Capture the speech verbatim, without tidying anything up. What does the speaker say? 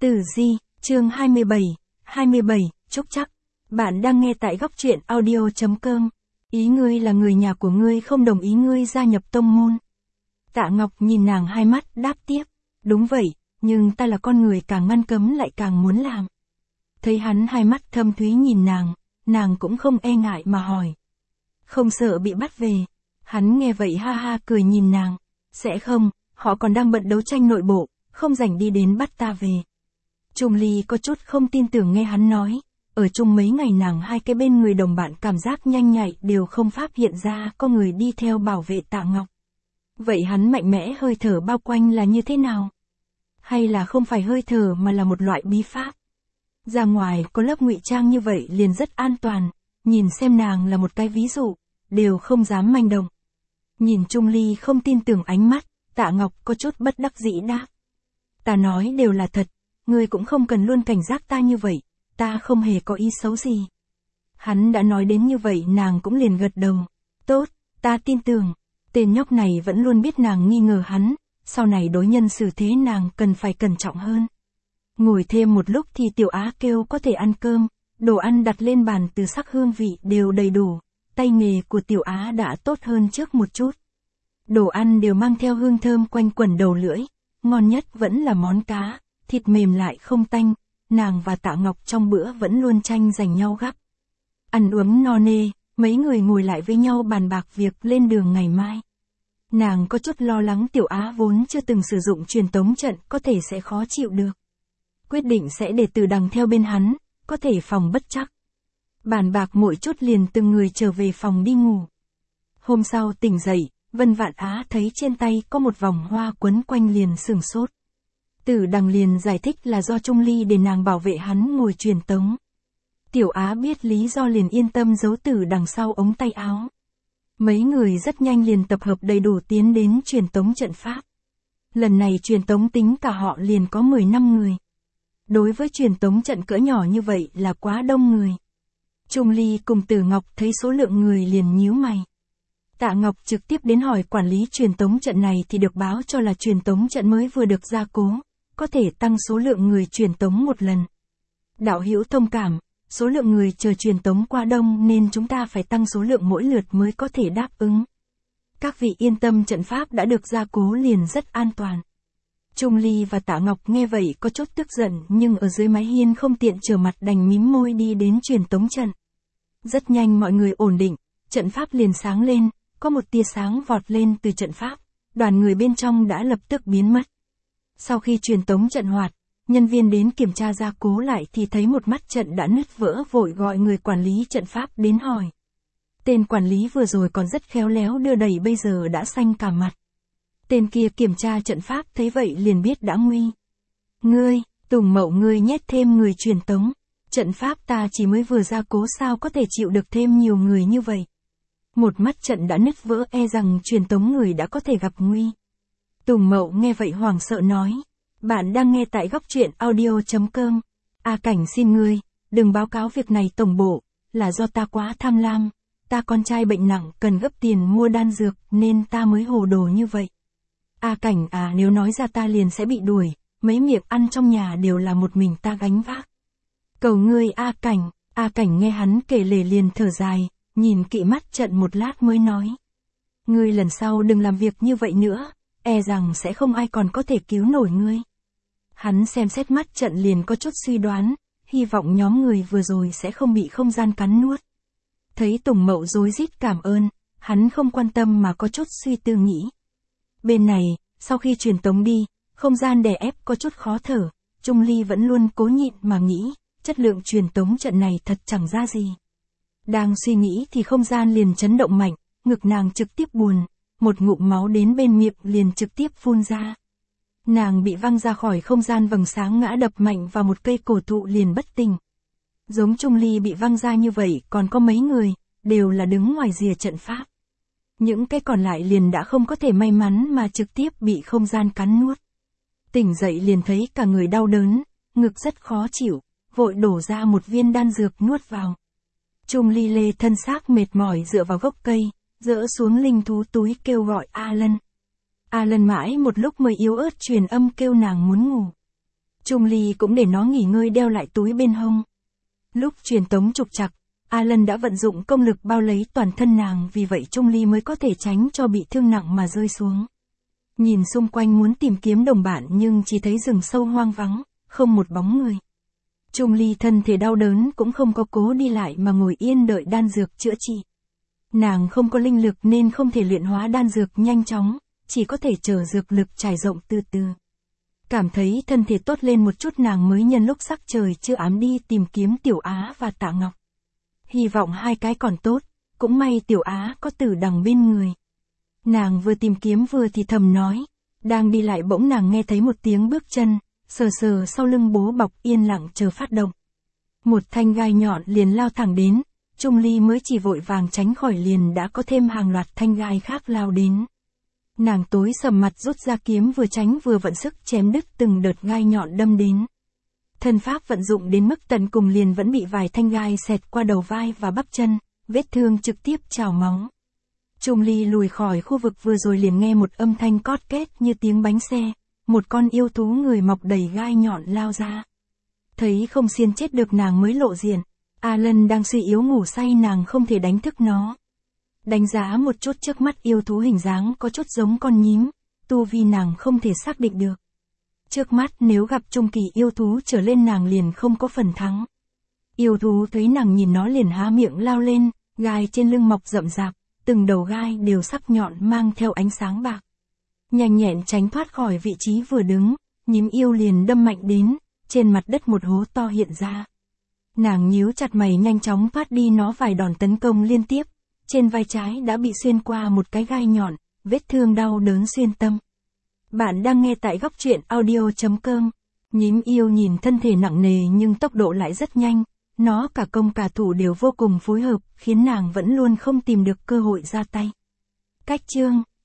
Tử Di, chương hai mươi bảy, hai mươi bảy, Trúc Trắc. Bạn đang nghe tại góc truyện audio chấm com. Ý ngươi là người nhà của ngươi không đồng ý ngươi gia nhập tông môn. Tạ Ngọc nhìn nàng hai mắt, đáp tiếp. Đúng vậy, nhưng ta là con người càng ngăn cấm lại càng muốn làm. Thấy hắn hai mắt thâm thúy nhìn nàng, nàng cũng không e ngại mà hỏi. Không sợ bị bắt về. Hắn nghe vậy ha ha cười nhìn nàng. Sẽ không, họ còn đang bận đấu tranh nội bộ, không rảnh đi đến bắt ta về. Trung Ly có chút không tin tưởng nghe hắn nói. Ở chung mấy ngày nàng hai cái bên người đồng bạn cảm giác nhanh nhạy đều không phát hiện ra có người đi theo bảo vệ Tạ Ngọc. Vậy hắn mạnh mẽ hơi thở bao quanh là như thế nào? Hay là không phải hơi thở mà là một loại bí pháp? Ra ngoài có lớp ngụy trang như vậy liền rất an toàn, nhìn xem nàng là một cái ví dụ, đều không dám manh động. Nhìn Trung Ly không tin tưởng ánh mắt, Tạ Ngọc có chút bất đắc dĩ đáp. Ta nói đều là thật, ngươi cũng không cần luôn cảnh giác ta như vậy, ta không hề có ý xấu gì. Hắn đã nói đến như vậy nàng cũng liền gật đầu. Tốt, ta tin tưởng. Tên nhóc này vẫn luôn biết nàng nghi ngờ hắn, sau này đối nhân xử thế nàng cần phải cẩn trọng hơn. Ngồi thêm một lúc thì Tiểu Á kêu có thể ăn cơm, đồ ăn đặt lên bàn từ sắc hương vị đều đầy đủ, tay nghề của Tiểu Á đã tốt hơn trước một chút. Đồ ăn đều mang theo hương thơm quanh quẩn đầu lưỡi, ngon nhất vẫn là món cá, thịt mềm lại không tanh, nàng và Tạ Ngọc trong bữa vẫn luôn tranh giành nhau gắp. Ăn uống no nê, mấy người ngồi lại với nhau bàn bạc việc lên đường ngày mai. Nàng có chút lo lắng Tiểu Á vốn chưa từng sử dụng truyền tống trận có thể sẽ khó chịu được. Quyết định sẽ để Từ Đằng theo bên hắn, có thể phòng bất chắc. Bàn bạc mỗi chút liền từng người trở về phòng đi ngủ. Hôm sau tỉnh dậy, Vân Vạn Á thấy trên tay có một vòng hoa quấn quanh liền sửng sốt. Từ Đằng liền giải thích là do Trung Ly để nàng bảo vệ hắn ngồi truyền tống. Tiểu Á biết lý do liền yên tâm giấu Từ Đằng sau ống tay áo. Mấy người rất nhanh liền tập hợp đầy đủ tiến đến truyền tống trận pháp. Lần này truyền tống tính cả họ liền có mười lăm người. Đối với truyền tống trận cỡ nhỏ như vậy là quá đông người. Trung Ly cùng Tử Ngọc thấy số lượng người liền nhíu mày. Tạ Ngọc trực tiếp đến hỏi quản lý truyền tống trận này thì được báo cho là truyền tống trận mới vừa được gia cố, có thể tăng số lượng người truyền tống một lần. Đạo hữu thông cảm, số lượng người chờ truyền tống quá đông nên chúng ta phải tăng số lượng mỗi lượt mới có thể đáp ứng. Các vị yên tâm, trận pháp đã được gia cố liền rất an toàn. Trung Ly và Tạ Ngọc nghe vậy có chút tức giận nhưng ở dưới mái hiên không tiện trở mặt đành mím môi đi đến truyền tống trận. Rất nhanh mọi người ổn định, trận pháp liền sáng lên, có một tia sáng vọt lên từ trận pháp, đoàn người bên trong đã lập tức biến mất. Sau khi truyền tống trận hoạt, nhân viên đến kiểm tra gia cố lại thì thấy một mắt trận đã nứt vỡ, vội gọi người quản lý trận pháp đến hỏi. Tên quản lý vừa rồi còn rất khéo léo đưa đẩy bây giờ đã xanh cả mặt. Tên kia kiểm tra trận pháp thấy vậy liền biết đã nguy. Ngươi, Tùng Mậu ngươi nhét thêm người truyền tống. Trận pháp ta chỉ mới vừa gia cố sao có thể chịu được thêm nhiều người như vậy. Một mắt trận đã nứt vỡ e rằng truyền tống người đã có thể gặp nguy. Tùng Mậu nghe vậy hoảng sợ nói. Bạn đang nghe tại góc truyện audio chấm com. A Cảnh xin ngươi, đừng báo cáo việc này tổng bộ, là do ta quá tham lam. Ta con trai bệnh nặng cần gấp tiền mua đan dược nên ta mới hồ đồ như vậy. A Cảnh à, nếu nói ra ta liền sẽ bị đuổi, mấy miệng ăn trong nhà đều là một mình ta gánh vác. Cầu ngươi A Cảnh. A Cảnh nghe hắn kể lể liền thở dài, nhìn kỹ mắt trận một lát mới nói. Ngươi lần sau đừng làm việc như vậy nữa, e rằng sẽ không ai còn có thể cứu nổi ngươi. Hắn xem xét mắt trận liền có chút suy đoán, hy vọng nhóm người vừa rồi sẽ không bị không gian cắn nuốt. Thấy Tùng Mậu rối rít cảm ơn, hắn không quan tâm mà có chút suy tư nghĩ. Bên này, sau khi truyền tống đi, không gian đè ép có chút khó thở, Trung Ly vẫn luôn cố nhịn mà nghĩ, chất lượng truyền tống trận này thật chẳng ra gì. Đang suy nghĩ thì không gian liền chấn động mạnh, ngực nàng trực tiếp buồn, một ngụm máu đến bên miệng liền trực tiếp phun ra. Nàng bị văng ra khỏi không gian vầng sáng ngã đập mạnh vào một cây cổ thụ liền bất tỉnh. Giống Trung Ly bị văng ra như vậy còn có mấy người, đều là đứng ngoài rìa trận pháp. Những cái còn lại liền đã không có thể may mắn mà trực tiếp bị không gian cắn nuốt. Tỉnh dậy liền thấy cả người đau đớn, ngực rất khó chịu, vội đổ ra một viên đan dược nuốt vào. Trung Ly lê thân xác mệt mỏi dựa vào gốc cây, dỡ xuống linh thú túi kêu gọi A Lân. A Lân mãi một lúc mới yếu ớt truyền âm kêu nàng muốn ngủ. Trung Ly cũng để nó nghỉ ngơi đeo lại túi bên hông. Lúc truyền tống trục trặc, Alan đã vận dụng công lực bao lấy toàn thân nàng, vì vậy Trung Ly mới có thể tránh cho bị thương nặng mà rơi xuống. Nhìn xung quanh muốn tìm kiếm đồng bạn nhưng chỉ thấy rừng sâu hoang vắng, không một bóng người. Trung Ly thân thể đau đớn cũng không có cố đi lại mà ngồi yên đợi đan dược chữa trị. Nàng không có linh lực nên không thể luyện hóa đan dược nhanh chóng, chỉ có thể chờ dược lực trải rộng từ từ. Cảm thấy thân thể tốt lên một chút, nàng mới nhân lúc sắc trời chưa ám đi tìm kiếm Tiểu Á và Tạ Ngọc. Hy vọng hai cái còn tốt, cũng may Tiểu Á có Tử Đằng bên người. Nàng vừa tìm kiếm vừa thì thầm nói, đang đi lại bỗng nàng nghe thấy một tiếng bước chân, sờ sờ sau lưng bố bọc yên lặng chờ phát động. Một thanh gai nhọn liền lao thẳng đến, Trung Ly mới chỉ vội vàng tránh khỏi liền đã có thêm hàng loạt thanh gai khác lao đến. Nàng tối sầm mặt rút ra kiếm vừa tránh vừa vận sức chém đứt từng đợt gai nhọn đâm đến. Thân pháp vận dụng đến mức tận cùng liền vẫn bị vài thanh gai xẹt qua đầu vai và bắp chân, vết thương trực tiếp trào máu. Trung Ly lùi khỏi khu vực vừa rồi liền nghe một âm thanh cót két như tiếng bánh xe, một con yêu thú người mọc đầy gai nhọn lao ra. Thấy không xiên chết được nàng mới lộ diện, Alan đang suy yếu ngủ say, nàng không thể đánh thức nó. Đánh giá một chút trước mắt yêu thú hình dáng có chút giống con nhím, tu vi nàng không thể xác định được. Trước mắt nếu gặp trung kỳ yêu thú trở lên nàng liền không có phần thắng. Yêu thú thấy nàng nhìn nó liền há miệng lao lên, gai trên lưng mọc rậm rạp, từng đầu gai đều sắc nhọn mang theo ánh sáng bạc. Nhanh nhẹn tránh thoát khỏi vị trí vừa đứng, nhím yêu liền đâm mạnh đến, trên mặt đất một hố to hiện ra. Nàng nhíu chặt mày nhanh chóng thoát đi nó vài đòn tấn công liên tiếp, trên vai trái đã bị xuyên qua một cái gai nhọn, vết thương đau đớn xuyên tâm. Bạn đang nghe tại góc truyện audio chấm com. Nhím yêu nhìn thân thể nặng nề nhưng tốc độ lại rất nhanh, nó cả công cả thủ đều vô cùng phối hợp, khiến nàng vẫn luôn không tìm được cơ hội ra tay. Cách chương